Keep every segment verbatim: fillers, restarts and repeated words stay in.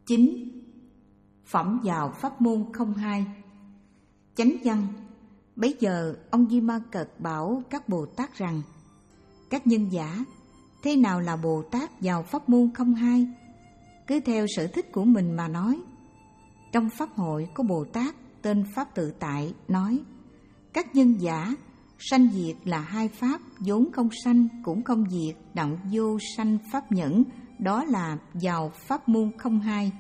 Chín. Phẩm vào pháp môn không hai. Chánh văn. Bấy giờ ông Di Ma Cật bảo các Bồ Tát rằng: các nhân giả, thế nào là Bồ Tát vào pháp môn không hai? Cứ theo sở thích của mình mà nói. Trong pháp hội có Bồ Tát tên Pháp Tự Tại nói: các nhân giả, sanh diệt là hai pháp, vốn không sanh cũng không diệt, đặng vô sanh pháp nhẫn, đó là vào pháp môn không hai.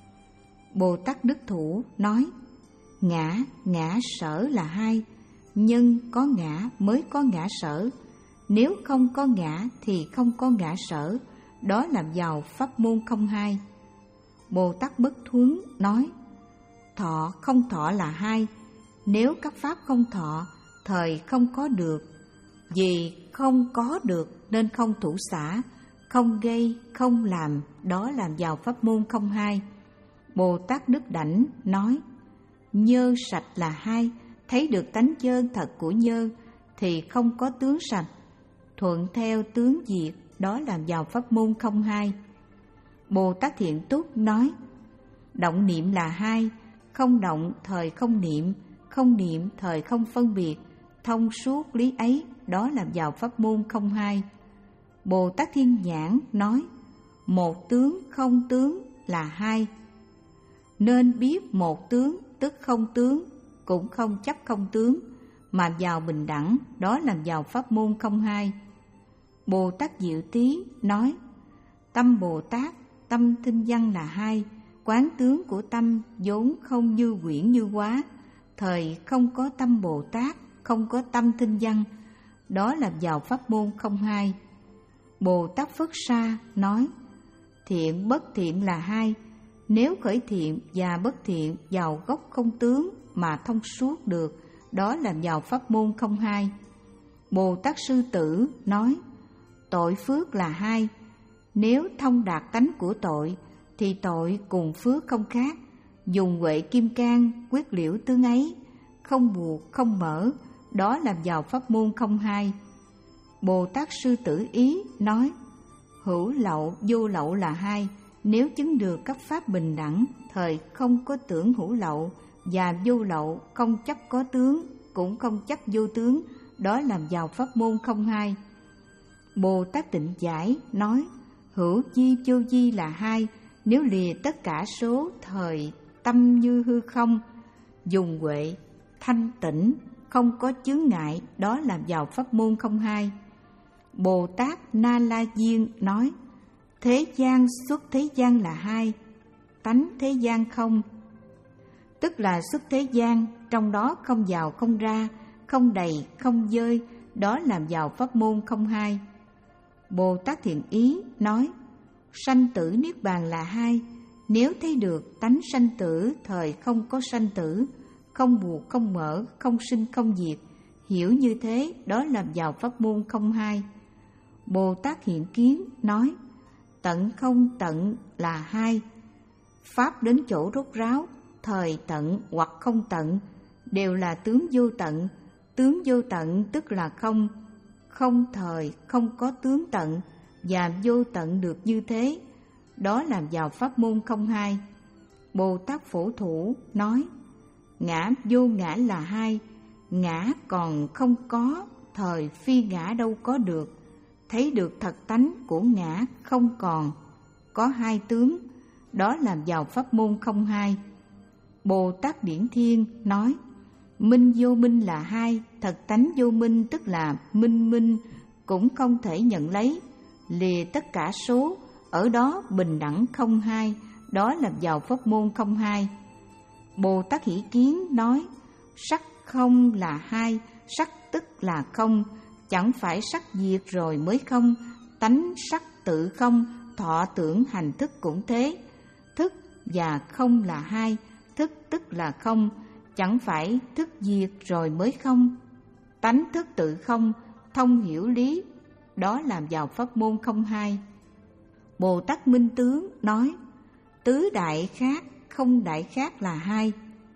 Bồ Tát Đức Thủ nói: ngã, ngã sở là hai, nhân có ngã mới có ngã sở, nếu không có ngã thì không có ngã sở, đó là vào pháp môn không hai. Bồ Tát Bất Thuấn nói: thọ không thọ là hai, nếu các pháp không thọ, thời không có được, vì không có được nên không thủ xả, không gây, không làm, đó là vào pháp môn không hai. Bồ Tát Đức Đảnh nói: nhơ sạch là hai, thấy được tánh chân thật của nhơ thì không có tướng sạch, thuận theo tướng diệt, đó là vào pháp môn không hai. Bồ Tát Thiện Túc nói: động niệm là hai, không động thời không niệm, không niệm thời không phân biệt, thông suốt lý ấy, đó là vào pháp môn không hai. Bồ Tát Thiên Nhãn nói: một tướng không tướng là hai, nên biết một tướng tức không tướng, cũng không chấp không tướng, mà vào bình đẳng, đó là vào pháp môn không hai. Bồ Tát Diệu Tý nói: tâm Bồ Tát, tâm thinh văn là hai, quán tướng của tâm vốn không như quyển như hóa, thời không có tâm Bồ Tát, không có tâm thinh văn, đó là vào pháp môn không hai. Bồ Tát Phất Sa nói: thiện bất thiện là hai, nếu khởi thiện và bất thiện vào gốc không tướng mà thông suốt được, đó là vào pháp môn không hai. Bồ Tát Sư Tử nói: tội phước là hai, nếu thông đạt tánh của tội thì tội cùng phước không khác, dùng huệ kim cang quyết liễu tướng ấy, không buộc không mở, đó là vào pháp môn không hai. Bồ Tát Sư Tử Ý nói: hữu lậu vô lậu là hai, nếu chứng được các pháp bình đẳng, thời không có tưởng hữu lậu, và vô lậu không chấp có tướng, cũng không chấp vô tướng, đó là vào pháp môn không hai. Bồ Tát Tịnh Giải nói: hữu di vô di là hai, nếu lìa tất cả số, thời tâm như hư không, dùng huệ thanh tịnh, không có chướng ngại, đó là vào pháp môn không hai. Bồ Tát Na La Diên nói: thế gian xuất thế gian là hai, tánh thế gian không, tức là xuất thế gian, trong đó không vào không ra, không đầy không dơi, đó là vào pháp môn không hai. Bồ Tát Thiện Ý nói: sanh tử niết bàn là hai, nếu thấy được tánh sanh tử, thời không có sanh tử, không buộc không mở, không sinh không diệt, hiểu như thế, đó là vào pháp môn không hai. Bồ Tát Hiện Kiến nói: tận không tận là hai, pháp đến chỗ rốt ráo, thời tận hoặc không tận đều là tướng vô tận, tướng vô tận tức là không, không thời không có tướng tận, và vô tận được như thế, đó là vào pháp môn không hai. Bồ Tát Phổ Thủ nói: ngã vô ngã là hai, ngã còn không có, thời phi ngã đâu có được, thấy được thật tánh của ngã không còn, có hai tướng, đó là vào pháp môn không hai. Bồ Tát Điển Thiên nói: minh vô minh là hai, thật tánh vô minh tức là minh minh, cũng không thể nhận lấy, lìa tất cả số, ở đó bình đẳng không hai, đó là vào pháp môn không hai. Bồ Tát Hỷ Kiến nói: sắc không là hai, sắc tức là không, chẳng phải sắc diệt rồi mới không, tánh sắc tự không, thọ tưởng hành thức cũng thế, thức và không là hai, thức tức là không, chẳng phải thức diệt rồi mới không, tánh thức tự không, thông hiểu lý, đó là vào pháp môn không hai. Bồ Tát Minh Tướng nói: tứ đại khác, không đại khác là hai,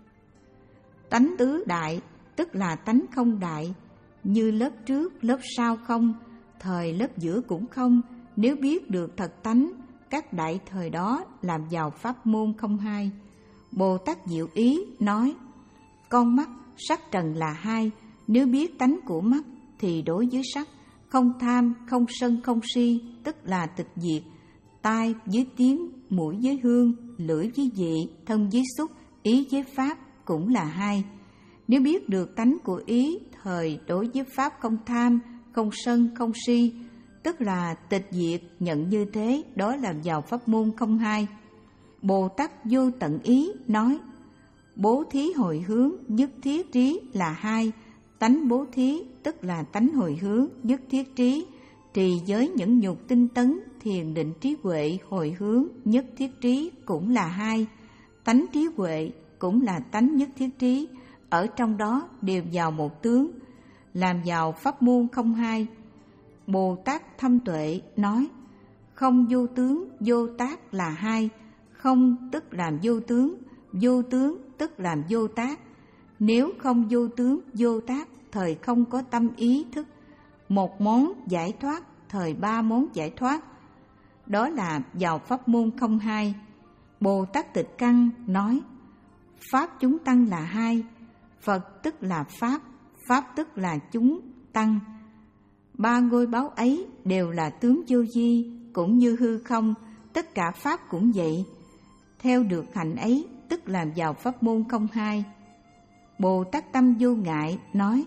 tánh tứ đại tức là tánh không đại, như lớp trước lớp sau không, thời lớp giữa cũng không, nếu biết được thật tánh, các đại thời đó làm vào pháp môn không hai. Bồ Tát Diệu Ý nói: con mắt, sắc trần là hai, nếu biết tánh của mắt thì đối với sắc, không tham, không sân, không si, tức là tịch diệt. Tai với tiếng, mũi với hương, lưỡi với vị, thân với xúc, ý với pháp cũng là hai. Nếu biết được tánh của ý, thời đối với pháp không tham, không sân, không si, tức là tịch diệt, nhận như thế, đó là vào pháp môn không hai. Bồ Tát Vô Tận Ý nói: bố thí hồi hướng, nhất thiết trí là hai. Tánh bố thí tức là tánh hồi hướng, nhất thiết trí. Trì giới những nhục tinh tấn, thiền định trí huệ hồi hướng, nhất thiết trí cũng là hai. Tánh trí huệ cũng là tánh nhất thiết trí, ở trong đó đều vào một tướng, làm vào pháp môn không hai. Bồ Tát Thâm Tuệ nói: không vô tướng, vô tác là hai. Không tức làm vô tướng, vô tướng tức làm vô tác. Nếu không vô tướng, vô tác, thời không có tâm ý thức. Một món giải thoát, thời ba món giải thoát. Đó là vào pháp môn không hai. Bồ Tát Tịch Căn nói: pháp chúng tăng là hai. Phật tức là pháp, pháp tức là chúng tăng. Ba ngôi báo ấy đều là tướng vô vi, cũng như hư không, tất cả pháp cũng vậy. Theo được hạnh ấy, tức làm vào pháp môn không hai. Bồ Tát Tâm Vô Ngại nói: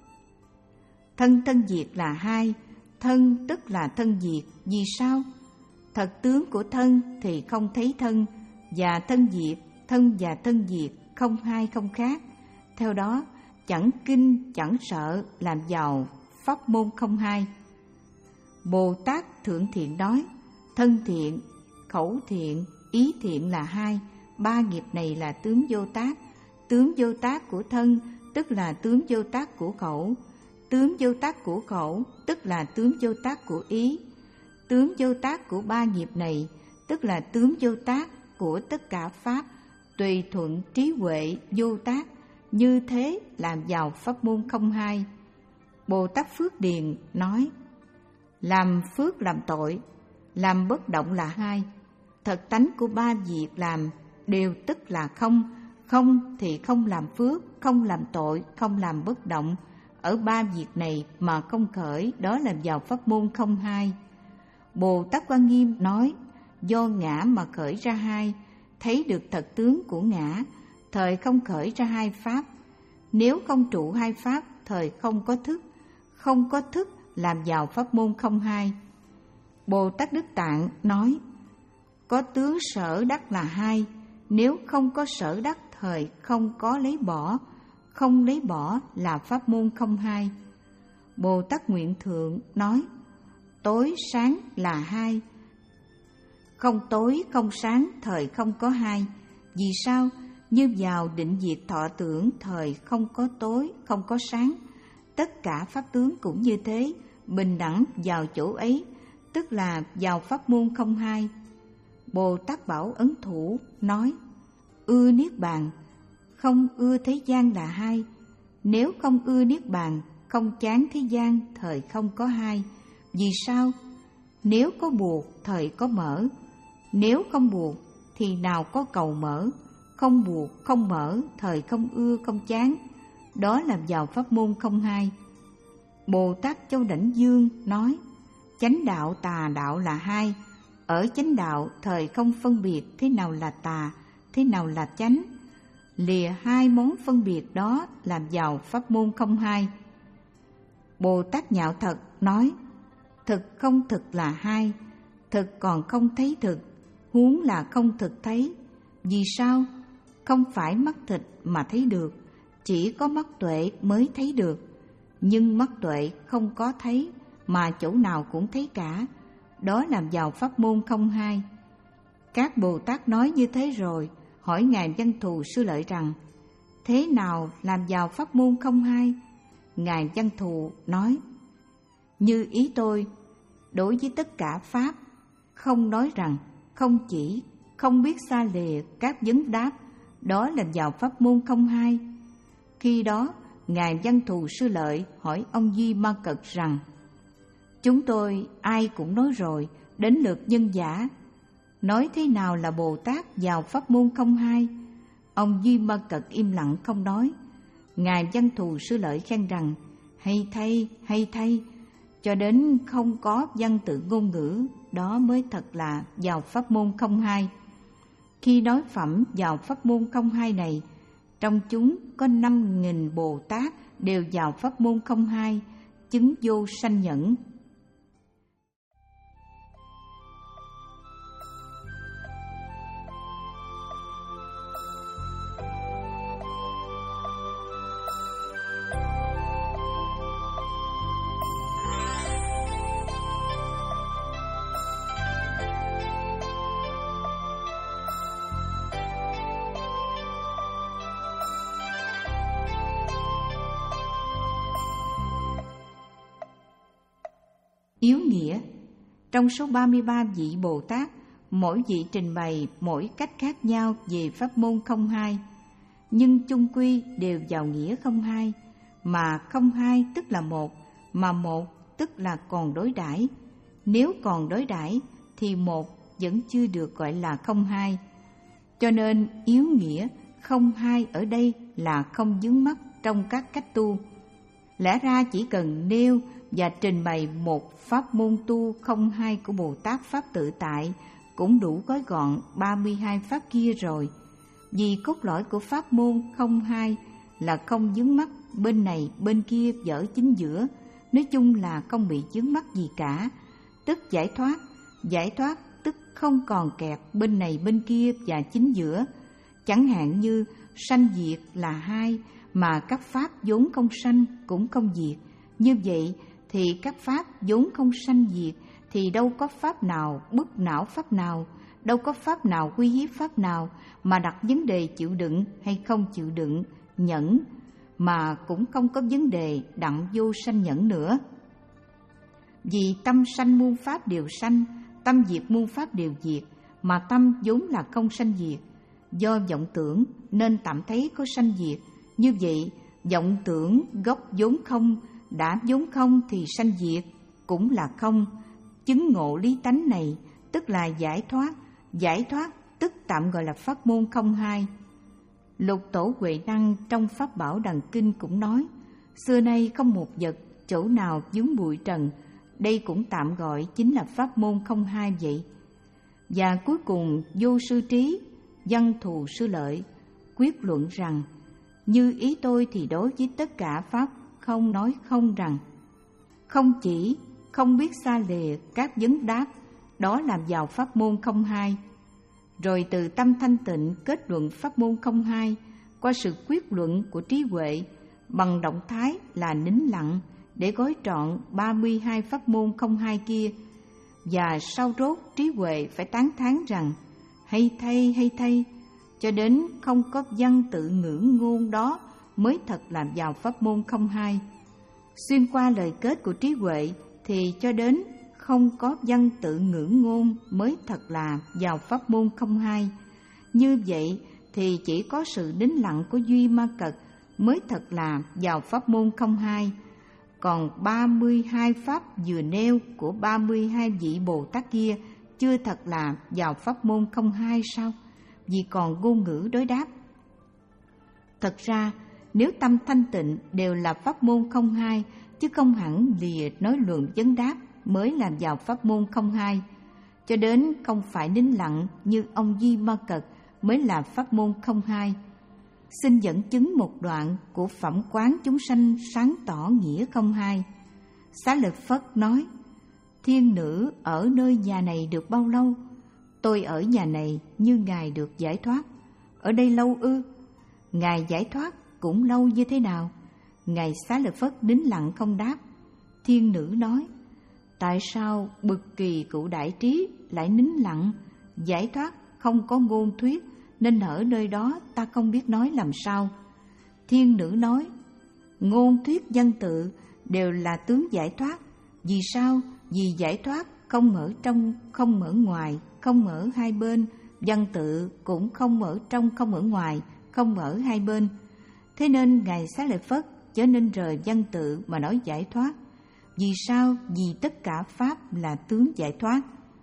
thân thân diệt là hai. Thân tức là thân diệt, vì sao? Thật tướng của thân thì không thấy thân, và thân diệt, thân và thân diệt không hai không khác. Theo đó, chẳng kinh chẳng sợ, làm vào pháp môn không hai. Bồ Tát Thượng Thiện nói: thân thiện, khẩu thiện, ý thiện là hai. Ba nghiệp này là tướng vô tác. Tướng vô tác của thân tức là tướng vô tác của khẩu. Tướng vô tác của khẩu tức là tướng vô tác của ý. Tướng vô tác của ba nghiệp này tức là tướng vô tác của tất cả pháp, tùy thuận trí huệ vô tác. Như thế làm vào pháp môn không hai. Bồ Tát Phước Điền nói: làm phước làm tội, làm bất động là hai. Thật tánh của ba việc làm đều tức là không. Không thì không làm phước, không làm tội, không làm bất động. Ở ba việc này mà không khởi, đó là vào pháp môn không hai. Bồ Tát Quan Nghiêm nói: do ngã mà khởi ra hai. Thấy được thật tướng của ngã, thời không khởi ra hai pháp. Nếu không trụ hai pháp, thời không có thức. Không có thức làm vào pháp môn không hai. Bồ Tát Đức Tạng nói: có tướng sở đắc là hai. Nếu không có sở đắc, thời không có lấy bỏ. Không lấy bỏ là pháp môn không hai. Bồ Tát Nguyện Thượng nói: tối sáng là hai. Không tối không sáng, thời không có hai. Vì sao? Như vào định diệt thọ tưởng, thời không có tối, không có sáng. Tất cả pháp tướng cũng như thế, bình đẳng vào chỗ ấy, tức là vào pháp môn không hai. Bồ Tát Bảo Ấn Thủ nói: ưa niết bàn, không ưa thế gian là hai. Nếu không ưa niết bàn, không chán thế gian, thời không có hai. Vì sao? Nếu có buộc, thời có mở. Nếu không buộc, thì nào có cầu mở. Không buộc, không mở, thời không ưa, không chán. Đó là vào pháp môn không hai. Bồ Tát Châu Đảnh Dương nói: chánh đạo tà đạo là hai. Ở chánh đạo, thời không phân biệt thế nào là tà, thế nào là chánh. Lìa hai món phân biệt đó làm vào pháp môn không hai. Bồ Tát Nhạo Thật nói: thực không thực là hai. Thực còn không thấy thực, huống là không thực thấy. Vì sao? Không phải mắt thịt mà thấy được, chỉ có mắt tuệ mới thấy được. Nhưng mắt tuệ không có thấy, mà chỗ nào cũng thấy cả. Đó làm vào pháp môn không hai. Các Bồ Tát nói như thế rồi, hỏi Ngài Văn Thù Sư Lợi rằng: thế nào làm vào pháp môn không hai? Ngài Văn Thù nói: như ý tôi, đối với tất cả pháp, không nói rằng, không chỉ, không biết xa lìa các vấn đáp, đó là vào pháp môn không hai. Khi đó, Ngài Văn Thù Sư Lợi hỏi ông Di Ma Cật rằng: chúng tôi ai cũng nói rồi, đến lượt nhân giả, nói thế nào là Bồ Tát vào pháp môn không hai? Ông Duy Ma Cật im lặng không nói. Ngài Văn Thù Sư Lợi khen rằng hay thay, hay thay, cho đến không có văn tự ngôn ngữ, đó mới thật là vào pháp môn không hai. Khi nói phẩm vào pháp môn không hai này, trong chúng có năm nghìn Bồ Tát đều vào pháp môn không hai, chứng vô sanh nhẫn. Yếu nghĩa. Trong số ba mươi ba vị Bồ Tát, mỗi vị trình bày mỗi cách khác nhau về pháp môn không hai, nhưng chung quy đều vào nghĩa không hai, mà không hai tức là một, mà một tức là còn đối đãi. Nếu còn đối đãi thì một vẫn chưa được gọi là không hai. Cho nên yếu nghĩa không hai ở đây là không vướng mắc trong các cách tu. Lẽ ra chỉ cần nêu và trình bày một pháp môn tu không hai của Bồ Tát Pháp Tự Tại cũng đủ gói gọn ba mươi hai pháp kia rồi. Vì cốt lõi của pháp môn không hai là không vướng mắc bên này bên kia dở chính giữa, nói chung là không bị vướng mắc gì cả, tức giải thoát. Giải thoát tức không còn kẹt bên này bên kia và chính giữa. Chẳng hạn như sanh diệt là hai, mà các pháp vốn không sanh cũng không diệt. Như vậy thì các pháp vốn không sanh diệt thì đâu có pháp nào bức não pháp nào, đâu có pháp nào quy hiếp pháp nào mà đặt vấn đề chịu đựng hay không chịu đựng, nhẫn, mà cũng không có vấn đề đặng vô sanh nhẫn nữa. Vì tâm sanh muôn pháp đều sanh, tâm diệt muôn pháp đều diệt, mà tâm vốn là không sanh diệt. Do vọng tưởng nên tạm thấy có sanh diệt. Như vậy, vọng tưởng gốc vốn không, đã vốn không thì sanh diệt cũng là không. Chứng ngộ lý tánh này tức là giải thoát. Giải thoát tức tạm gọi là pháp môn không hai. Lục Tổ Huệ Năng trong Pháp Bảo Đằng Kinh cũng nói, xưa nay không một vật chỗ nào vướng bụi trần, đây cũng tạm gọi chính là pháp môn không hai vậy. Và cuối cùng Vô Sư Trí, Văn Thù Sư Lợi quyết luận rằng, như ý tôi thì đối với tất cả pháp không nói không rằng, không chỉ không biết xa lìa các vấn đáp, đó làm vào pháp môn không hai. Rồi từ tâm thanh tịnh kết luận pháp môn không hai qua sự quyết luận của trí huệ bằng động thái là nín lặng để gói trọn ba mươi hai pháp môn không hai kia. Và sau rốt trí huệ phải tán thán rằng hay thay, hay thay, cho đến không có văn tự ngữ ngôn đó mới thật làm vào pháp môn không hai. Xuyên qua lời kết của trí huệ thì cho đến không có văn tự ngữ ngôn mới thật là vào pháp môn không hai. Như vậy thì chỉ có sự nín lặng của Duy Ma Cật mới thật là vào pháp môn không hai. Còn ba mươi hai pháp vừa nêu của ba mươi hai vị Bồ Tát kia chưa thật là vào pháp môn không hai sao? Vì còn ngôn ngữ đối đáp. Thật ra nếu tâm thanh tịnh đều là pháp môn không hai, chứ không hẳn lìa nói luận vấn đáp mới làm vào pháp môn không hai. Cho đến không phải nín lặng như ông Di Ma Cật mới là pháp môn không hai. Xin dẫn chứng một đoạn của Phẩm Quán Chúng Sanh sáng tỏ nghĩa không hai. Xá Lợi Phất nói, thiên nữ ở nơi nhà này được bao lâu? Tôi ở nhà này như Ngài được giải thoát. Ở đây lâu ư? Ngài giải thoát cũng lâu như thế nào? Ngài Xá Lợi Phất nín lặng không đáp. Thiên nữ nói, tại sao bực kỳ cụ đại trí lại nín lặng? Giải thoát không có ngôn thuyết, nên ở nơi đó ta không biết nói làm sao. Thiên nữ nói, ngôn thuyết văn tự đều là tướng giải thoát. Vì sao? Vì giải thoát không ở trong, không ở ngoài, không ở hai bên. Văn tự cũng không ở trong, không ở ngoài, không ở hai bên. Thế nên Ngài Xá Lợi Phất chớ nên rời văn tự mà nói giải thoát. Vì sao? Vì tất cả pháp là tướng giải thoát.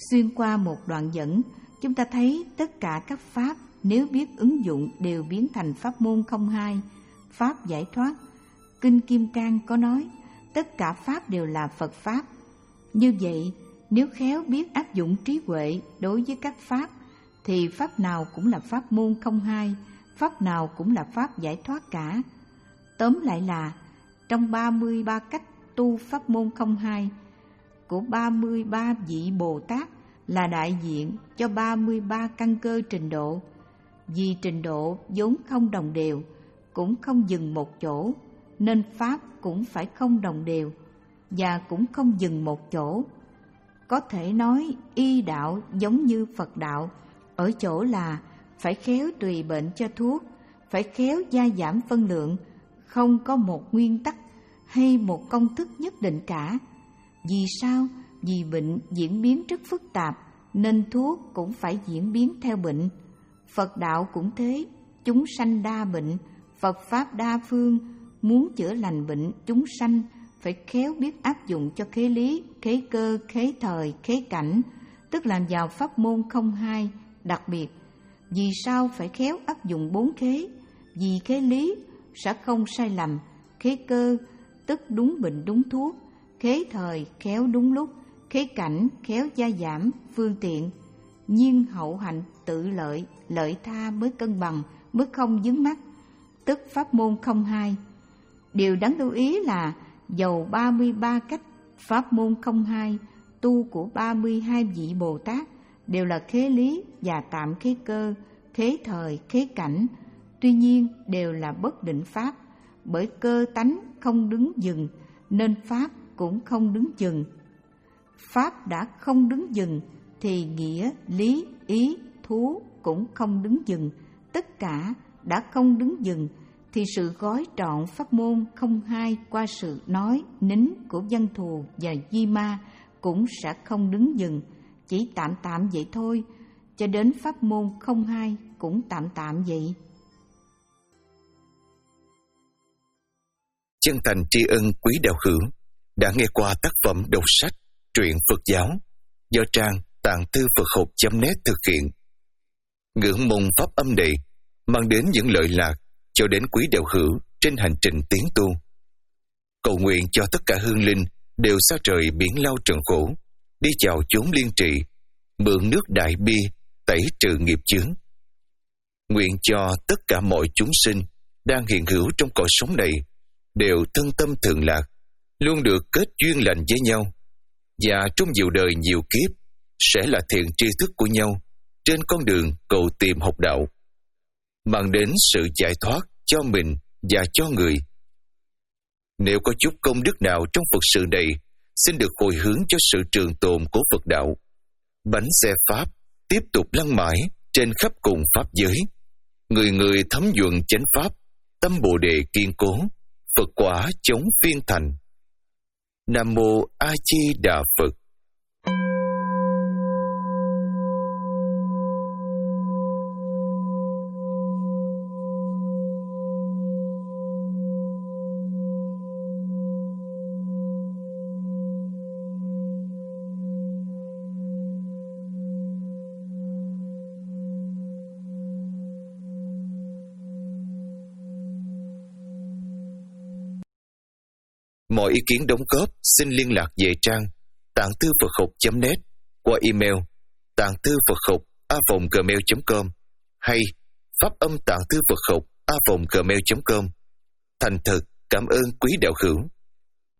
Xuyên qua một đoạn dẫn, chúng ta thấy tất cả các pháp nếu biết ứng dụng đều biến thành pháp môn không hai, pháp giải thoát. Kinh Kim Cang có nói, tất cả pháp đều là Phật pháp. Như vậy, nếu khéo biết áp dụng trí huệ đối với các pháp, thì pháp nào cũng là pháp môn không hai, pháp nào cũng là pháp giải thoát cả. Tóm lại là, trong ba mươi ba cách tu pháp môn không hai của ba mươi ba vị Bồ Tát là đại diện cho ba mươi ba căn cơ trình độ. Vì trình độ vốn không đồng đều, cũng không dừng một chỗ, nên pháp cũng phải không đồng đều và cũng không dừng một chỗ. Có thể nói y đạo giống như Phật đạo ở chỗ là phải khéo tùy bệnh cho thuốc, phải khéo gia giảm phân lượng, không có một nguyên tắc hay một công thức nhất định cả. Vì sao? Vì bệnh diễn biến rất phức tạp, nên thuốc cũng phải diễn biến theo bệnh. Phật đạo cũng thế, chúng sanh đa bệnh, Phật Pháp đa phương, muốn chữa lành bệnh chúng sanh, phải khéo biết áp dụng cho khế lý, khế cơ, khế thời, khế cảnh, tức làm vào pháp môn không hai. Đặc biệt, vì sao phải khéo áp dụng bốn khế? Vì khế lý sẽ không sai lầm, khế cơ tức đúng bệnh đúng thuốc, khế thời khéo đúng lúc, khế cảnh khéo gia giảm phương tiện, nhiên hậu hạnh tự lợi, lợi tha mới cân bằng, mới không vướng mắc, tức pháp môn không hai. Điều đáng lưu ý là dầu ba mươi ba cách pháp môn không hai tu của ba mươi hai vị Bồ Tát đều là khế lý và tạm khế cơ, khế thời, khế cảnh, tuy nhiên đều là bất định pháp, bởi cơ tánh không đứng dừng nên pháp cũng không đứng dừng. Pháp đã không đứng dừng thì nghĩa, lý, ý, thú cũng không đứng dừng. Tất cả đã không đứng dừng thì sự gói trọn pháp môn không hai qua sự nói, nín của Văn Thù và Di Ma cũng sẽ không đứng dừng, chỉ tạm tạm vậy thôi, cho đến pháp môn không hai cũng tạm tạm vậy. Chân thành tri ân quý đạo hữu đã nghe qua tác phẩm đọc sách Truyện Phật giáo do trang tạng thư Phật học chấm net thực hiện. Ngưỡng mong pháp âm này mang đến những lợi lạc cho đến quý đạo hữu trên hành trình tiến tu. Cầu nguyện cho tất cả hương linh đều xa trời biển lao trần khổ, đi vào chốn liên trị, mượn nước đại bi tẩy trừ nghiệp chướng. Nguyện cho tất cả mọi chúng sinh đang hiện hữu trong cõi sống này đều thân tâm thượng lạc, luôn được kết duyên lành với nhau, và trong nhiều đời nhiều kiếp sẽ là thiện tri thức của nhau trên con đường cầu tìm học đạo, mang đến sự giải thoát cho mình và cho người. Nếu có chút công đức nào trong Phật sự này, xin được hồi hướng cho sự trường tồn của Phật đạo. Bánh xe Pháp tiếp tục lăn mãi trên khắp cùng Pháp giới. Người người thấm nhuận chánh Pháp, tâm Bồ Đề kiên cố, Phật quả chống phiên thành. Nam Mô A Di Đà Phật. Mọi ý kiến đóng góp xin liên lạc về trang tạng thư Phật học chấm net qua email tạng thư Phật học a vòng gmail chấm com hay pháp âm tạng thư Phật học a vòng gmail chấm com. Thành thật cảm ơn quý đạo hữu.